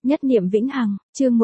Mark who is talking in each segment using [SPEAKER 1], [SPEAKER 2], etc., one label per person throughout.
[SPEAKER 1] Nhất niệm vĩnh hằng, chương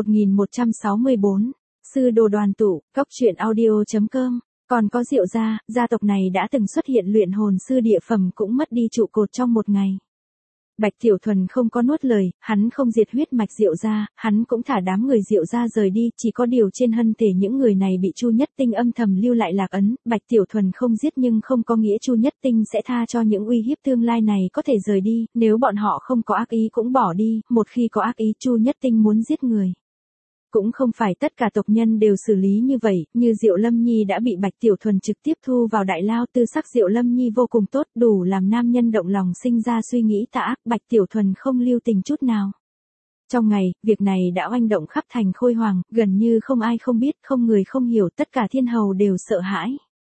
[SPEAKER 1] 1164. Sư đồ đoàn tụ, cốc truyện audio.com. Còn có Diệu gia tộc này đã từng xuất hiện luyện hồn sư địa phẩm cũng mất đi trụ cột trong một ngày. Bạch Tiểu Thuần không có nuốt lời, hắn không diệt huyết mạch Diệu gia, hắn cũng thả đám người Diệu gia rời đi, chỉ có điều trên thân thể những người này bị Chu Nhất Tinh âm thầm lưu lại lạc ấn, Bạch Tiểu Thuần không giết nhưng không có nghĩa Chu Nhất Tinh sẽ tha cho những uy hiếp tương lai này có thể rời đi, nếu bọn họ không có ác ý cũng bỏ đi, một khi có ác ý Chu Nhất Tinh muốn giết người. Cũng không phải tất cả tộc nhân đều xử lý như vậy, như Diệu Lâm Nhi đã bị Bạch Tiểu Thuần trực tiếp thu vào đại lao, tư sắc Diệu Lâm Nhi vô cùng tốt, đủ làm nam nhân động lòng sinh ra suy nghĩ tà ác, Bạch Tiểu Thuần không lưu tình chút nào. Trong ngày, việc này đã oanh động khắp thành Khôi Hoàng, gần như không ai không biết, không người không hiểu, tất cả thiên hầu đều sợ hãi.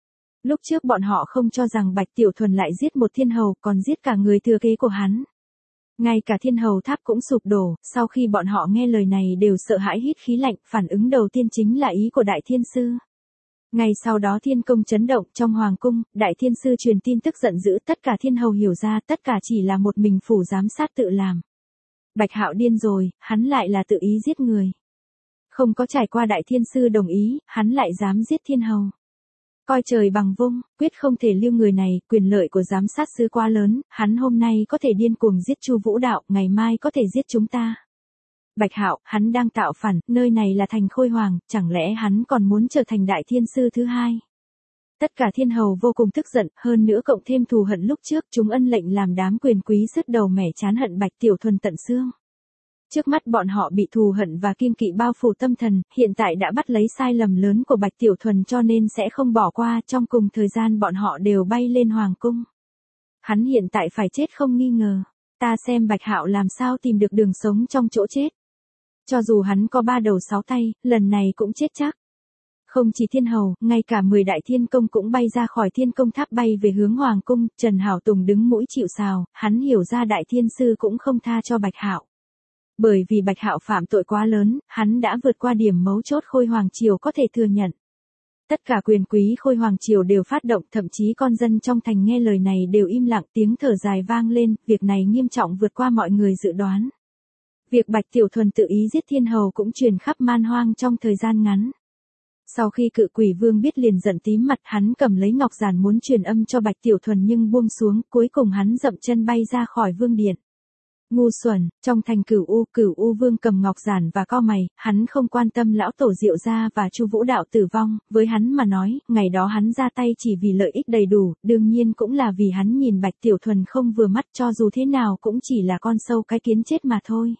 [SPEAKER 1] Lúc trước bọn họ không cho rằng Bạch Tiểu Thuần lại giết một thiên hầu, còn giết cả người thừa kế của hắn. Ngay cả thiên hầu tháp cũng sụp đổ, sau khi bọn họ nghe lời này đều sợ hãi hít khí lạnh, phản ứng đầu tiên chính là ý của đại thiên sư. Ngay sau đó thiên công chấn động trong hoàng cung, đại thiên sư truyền tin tức giận dữ, tất cả thiên hầu hiểu ra tất cả chỉ là một mình phủ giám sát tự làm. Bạch Hạo điên rồi, hắn lại là tự ý giết người. Không có trải qua đại thiên sư đồng ý, hắn lại dám giết thiên hầu. Coi trời bằng vung, quyết không thể lưu người này, quyền lợi của giám sát sư quá lớn, hắn hôm nay có thể điên cuồng giết Chu Vũ Đạo, ngày mai có thể giết chúng ta. Bạch Hạo, hắn đang tạo phản, nơi này là thành Khôi Hoàng, chẳng lẽ hắn còn muốn trở thành đại thiên sư thứ hai? Tất cả thiên hầu vô cùng tức giận, hơn nữa cộng thêm thù hận lúc trước, chúng ân lệnh làm đám quyền quý sứt đầu mẻ chán hận Bạch Tiểu Thuần tận xương. Trước mắt bọn họ bị thù hận và kiêng kỵ bao phủ tâm thần, hiện tại đã bắt lấy sai lầm lớn của Bạch Tiểu Thuần cho nên sẽ không bỏ qua, trong cùng thời gian bọn họ đều bay lên hoàng cung. Hắn hiện tại phải chết không nghi ngờ, ta xem Bạch Hạo làm sao tìm được đường sống trong chỗ chết. Cho dù hắn có 3 đầu 6 tay, lần này cũng chết chắc. Không chỉ thiên hầu, ngay cả 10 đại thiên công cũng bay ra khỏi thiên công tháp bay về hướng hoàng cung, Trần Hảo Tùng đứng mũi chịu sào, hắn hiểu ra đại thiên sư cũng không tha cho Bạch Hạo. Bởi vì Bạch Hạo phạm tội quá lớn, hắn đã vượt qua điểm mấu chốt Khôi Hoàng Triều có thể thừa nhận. Tất cả quyền quý Khôi Hoàng Triều đều phát động, thậm chí con dân trong thành nghe lời này đều im lặng, tiếng thở dài vang lên, việc này nghiêm trọng vượt qua mọi người dự đoán. Việc Bạch Tiểu Thuần tự ý giết thiên hầu cũng truyền khắp man hoang trong thời gian ngắn. Sau khi Cự Quỷ Vương biết liền giận tím mặt, hắn cầm lấy ngọc giản muốn truyền âm cho Bạch Tiểu Thuần nhưng buông xuống, cuối cùng hắn dậm chân bay ra khỏi vương điện. Ngu xuẩn, trong thành Cửu U Vương cầm ngọc giản và cau mày, hắn không quan tâm lão tổ Diệu gia và Chu Vũ Đạo tử vong, với hắn mà nói, ngày đó hắn ra tay chỉ vì lợi ích đầy đủ, đương nhiên cũng là vì hắn nhìn Bạch Tiểu Thuần không vừa mắt, cho dù thế nào cũng chỉ là con sâu cái kiến chết mà thôi.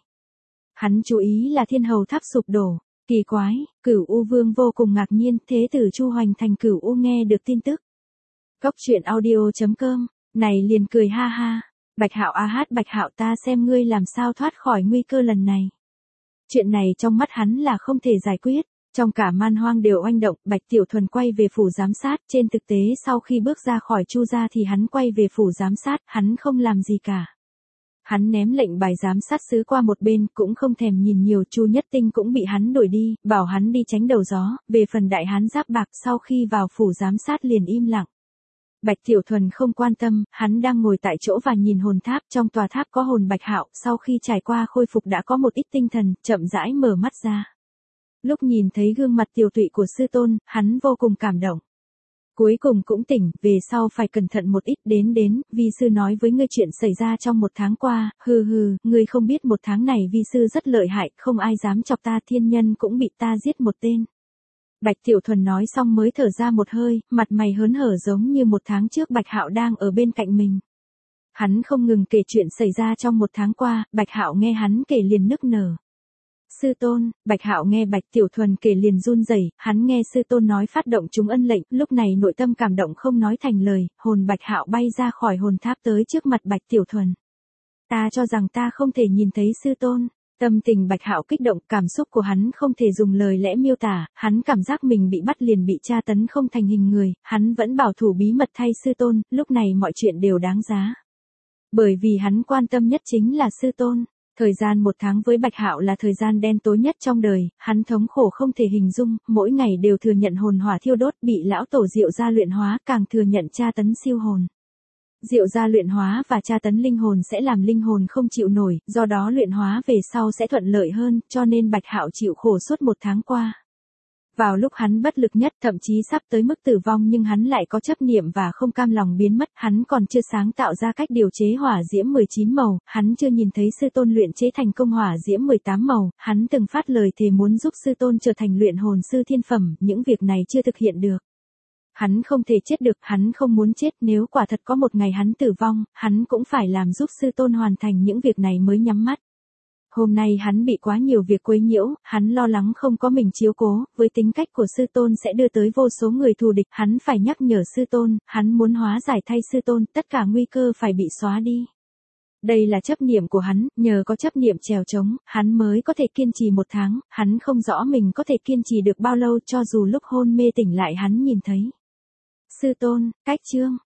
[SPEAKER 1] Hắn chú ý là thiên hầu tháp sụp đổ, kỳ quái, Cửu U Vương vô cùng ngạc nhiên, thế tử Chu Hoành thành Cửu U nghe được tin tức. Cốc truyện audio.com, này liền cười ha ha. Bạch Hạo Bạch Hạo, ta xem ngươi làm sao thoát khỏi nguy cơ lần này. Chuyện này trong mắt hắn là không thể giải quyết, trong cả man hoang đều oanh động, Bạch Tiểu Thuần quay về phủ giám sát, trên thực tế sau khi bước ra khỏi Chu gia thì hắn quay về phủ giám sát, hắn không làm gì cả. Hắn ném lệnh bài giám sát sứ qua một bên, cũng không thèm nhìn nhiều, Chu Nhất Tinh cũng bị hắn đuổi đi, bảo hắn đi tránh đầu gió, về phần đại hán giáp bạc sau khi vào phủ giám sát liền im lặng. Bạch Tiểu Thuần không quan tâm, hắn đang ngồi tại chỗ và nhìn hồn tháp, trong tòa tháp có hồn Bạch Hạo, sau khi trải qua khôi phục đã có một ít tinh thần, chậm rãi mở mắt ra. Lúc nhìn thấy gương mặt tiều tụy của sư tôn, hắn vô cùng cảm động. Cuối cùng cũng tỉnh, về sau phải cẩn thận một ít, đến, vi sư nói với ngươi chuyện xảy ra trong 1 tháng qua, ngươi không biết 1 tháng này vi sư rất lợi hại, không ai dám chọc ta, thiên nhân cũng bị ta giết một tên. Bạch Tiểu Thuần nói xong mới thở ra một hơi, mặt mày hớn hở giống như 1 tháng trước Bạch Hạo đang ở bên cạnh mình. Hắn không ngừng kể chuyện xảy ra trong 1 tháng qua, Bạch Hạo nghe hắn kể liền nức nở. Sư tôn, Bạch Hạo nghe Bạch Tiểu Thuần kể liền run rẩy, hắn nghe sư tôn nói phát động chúng ân lệnh, lúc này nội tâm cảm động không nói thành lời, hồn Bạch Hạo bay ra khỏi hồn tháp tới trước mặt Bạch Tiểu Thuần. Ta cho rằng ta không thể nhìn thấy sư tôn. Tâm tình Bạch Hạo kích động, cảm xúc của hắn không thể dùng lời lẽ miêu tả, hắn cảm giác mình bị bắt liền bị tra tấn không thành hình người, hắn vẫn bảo thủ bí mật thay sư tôn, lúc này mọi chuyện đều đáng giá. Bởi vì hắn quan tâm nhất chính là sư tôn. Thời gian 1 tháng với Bạch Hạo là thời gian đen tối nhất trong đời, hắn thống khổ không thể hình dung, mỗi ngày đều thừa nhận hồn hỏa thiêu đốt, bị lão tổ Diệu gia luyện hóa, càng thừa nhận tra tấn siêu hồn. Diệu gia luyện hóa và tra tấn linh hồn sẽ làm linh hồn không chịu nổi, do đó luyện hóa về sau sẽ thuận lợi hơn, cho nên Bạch Hạo chịu khổ suốt 1 tháng qua. Vào lúc hắn bất lực nhất, thậm chí sắp tới mức tử vong nhưng hắn lại có chấp niệm và không cam lòng biến mất, hắn còn chưa sáng tạo ra cách điều chế hỏa diễm 19 màu, hắn chưa nhìn thấy sư tôn luyện chế thành công hỏa diễm 18 màu, hắn từng phát lời thề muốn giúp sư tôn trở thành luyện hồn sư thiên phẩm, những việc này chưa thực hiện được. Hắn không thể chết được, hắn không muốn chết, nếu quả thật có một ngày hắn tử vong, hắn cũng phải làm giúp sư tôn hoàn thành những việc này mới nhắm mắt. Hôm nay hắn bị quá nhiều việc quấy nhiễu, hắn lo lắng không có mình chiếu cố, với tính cách của sư tôn sẽ đưa tới vô số người thù địch, hắn phải nhắc nhở sư tôn, hắn muốn hóa giải thay sư tôn, tất cả nguy cơ phải bị xóa đi. Đây là chấp niệm của hắn, nhờ có chấp niệm trèo trống, hắn mới có thể kiên trì 1 tháng, hắn không rõ mình có thể kiên trì được bao lâu cho dù lúc hôn mê tỉnh lại hắn nhìn thấy. Sư tôn, cách chương.